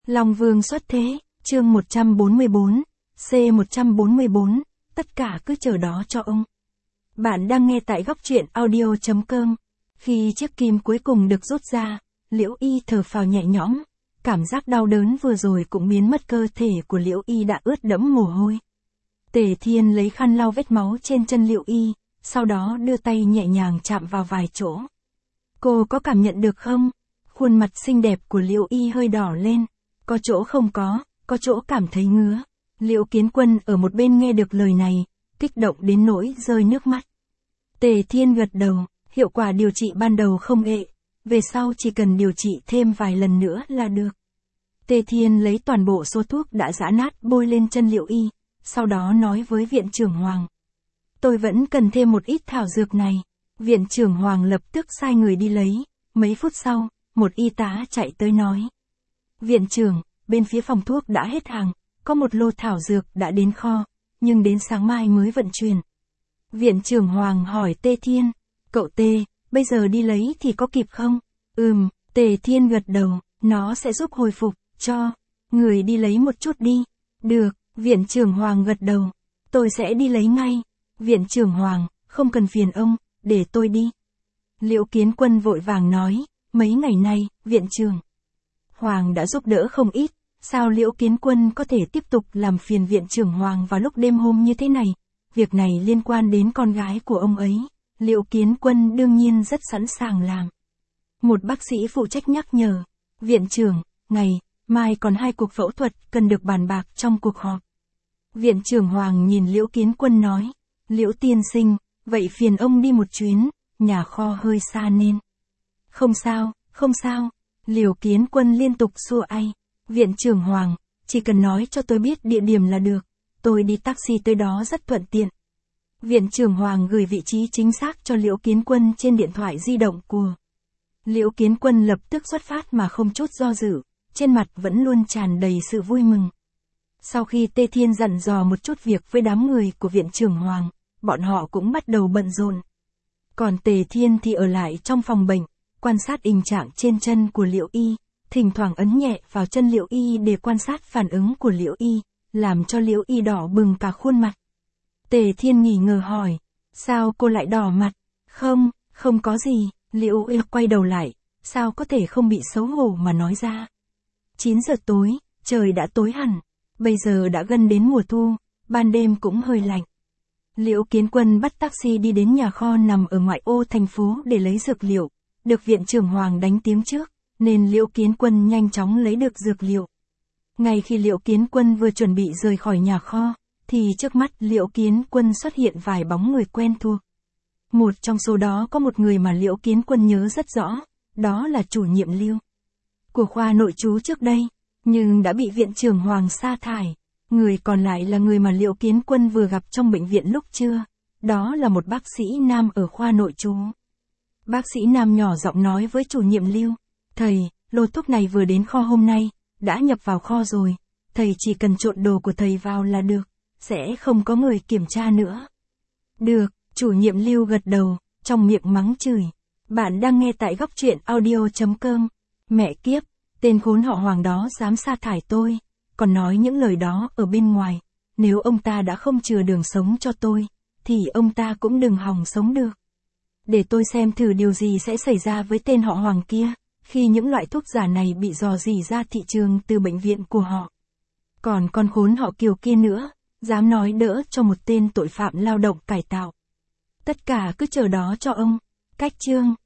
Long Vương xuất thế, chương 144, C144, tất cả cứ chờ đó cho ông. Bạn đang nghe tại góc truyện audio.com. Khi chiếc kim cuối cùng được rút ra, Liễu Y thở phào nhẹ nhõm, cảm giác đau đớn vừa rồi cũng biến mất, cơ thể của Liễu Y đã ướt đẫm mồ hôi. Tề Thiên lấy khăn lau vết máu trên chân Liễu Y, sau đó đưa tay nhẹ nhàng chạm vào vài chỗ. Cô có cảm nhận được không? Khuôn mặt xinh đẹp của Liễu Y hơi đỏ lên, có chỗ không có chỗ cảm thấy ngứa. Liễu Kiến Quân ở một bên nghe được lời này, kích động đến nỗi rơi nước mắt. Tề Thiên gật đầu, hiệu quả điều trị ban đầu không ệ, về sau chỉ cần điều trị thêm vài lần nữa là được. Tề Thiên lấy toàn bộ số thuốc đã giã nát bôi lên chân Liễu Y, sau đó nói với Viện trưởng Hoàng. Tôi vẫn cần thêm một ít thảo dược này. Viện trưởng Hoàng lập tức sai người đi lấy, mấy phút sau, một y tá chạy tới nói. Viện trưởng, bên phía phòng thuốc đã hết hàng, có một lô thảo dược đã đến kho, nhưng đến sáng mai mới vận chuyển. Viện trưởng Hoàng hỏi Tề Thiên, cậu Tề, bây giờ đi lấy thì có kịp không? Tề Thiên gật đầu, nó sẽ giúp hồi phục, cho người đi lấy một chút đi. Được, Viện trưởng Hoàng gật đầu, tôi sẽ đi lấy ngay. Viện trưởng Hoàng, không cần phiền ông, để tôi đi. Liễu Kiến Quân vội vàng nói, mấy ngày nay, Viện trưởng Hoàng đã giúp đỡ không ít, sao Liễu Kiến Quân có thể tiếp tục làm phiền Viện trưởng Hoàng vào lúc đêm hôm như thế này? Việc này liên quan đến con gái của ông ấy, Liễu Kiến Quân đương nhiên rất sẵn sàng làm. Một bác sĩ phụ trách nhắc nhở, Viện trưởng, ngày mai còn 2 cuộc phẫu thuật cần được bàn bạc trong cuộc họp. Viện trưởng Hoàng nhìn Liễu Kiến Quân nói, Liễu tiên sinh, vậy phiền ông đi một chuyến, nhà kho hơi xa nên. Không sao, Liễu Kiến Quân liên tục xua tay. Viện trưởng Hoàng, chỉ cần nói cho tôi biết địa điểm là được, tôi đi taxi tới đó rất thuận tiện. Viện trưởng Hoàng gửi vị trí chính xác cho Liễu Kiến Quân trên điện thoại di động của. Liễu Kiến Quân lập tức xuất phát mà không chút do dự, trên mặt vẫn luôn tràn đầy sự vui mừng. Sau khi Tề Thiên dặn dò một chút việc với đám người của Viện trưởng Hoàng, bọn họ cũng bắt đầu bận rộn. Còn Tề Thiên thì ở lại trong phòng bệnh, quan sát tình trạng trên chân của Liễu Y, thỉnh thoảng ấn nhẹ vào chân Liễu Y để quan sát phản ứng của Liễu Y, làm cho Liễu Y đỏ bừng cả khuôn mặt. Tề Thiên nghi ngờ hỏi, sao cô lại đỏ mặt? Không có gì, Liễu Y quay đầu lại, sao có thể không bị xấu hổ mà nói ra. 9 giờ tối, trời đã tối hẳn, bây giờ đã gần đến mùa thu, ban đêm cũng hơi lạnh. Liễu Kiến Quân bắt taxi đi đến nhà kho nằm ở ngoại ô thành phố để lấy dược liệu, được Viện trưởng Hoàng đánh tiếng trước, nên Liễu Kiến Quân nhanh chóng lấy được dược liệu. Ngay khi Liễu Kiến Quân vừa chuẩn bị rời khỏi nhà kho, thì trước mắt Liễu Kiến Quân xuất hiện vài bóng người quen thuộc. Một trong số đó có một người mà Liễu Kiến Quân nhớ rất rõ, đó là chủ nhiệm Lưu của khoa nội trú trước đây, nhưng đã bị Viện trưởng Hoàng sa thải. Người còn lại là người mà Liễu Kiến Quân vừa gặp trong bệnh viện lúc trưa, đó là một bác sĩ nam ở khoa nội trú. Bác sĩ nam nhỏ giọng nói với chủ nhiệm Lưu, thầy, lô thuốc này vừa đến kho hôm nay, đã nhập vào kho rồi, thầy chỉ cần trộn đồ của thầy vào là được, sẽ không có người kiểm tra nữa. Được, chủ nhiệm Lưu gật đầu, trong miệng mắng chửi. Bạn đang nghe tại góc truyện audio.com. Mẹ kiếp, tên khốn họ Hoàng đó dám sa thải tôi, còn nói những lời đó ở bên ngoài, nếu ông ta đã không chừa đường sống cho tôi, thì ông ta cũng đừng hòng sống được. Để tôi xem thử điều gì sẽ xảy ra với tên họ Hoàng kia, khi những loại thuốc giả này bị rò rỉ ra thị trường từ bệnh viện của họ. Còn con khốn họ Kiều kia nữa, dám nói đỡ cho một tên tội phạm lao động cải tạo. Tất cả cứ chờ đó cho ông. Cách chương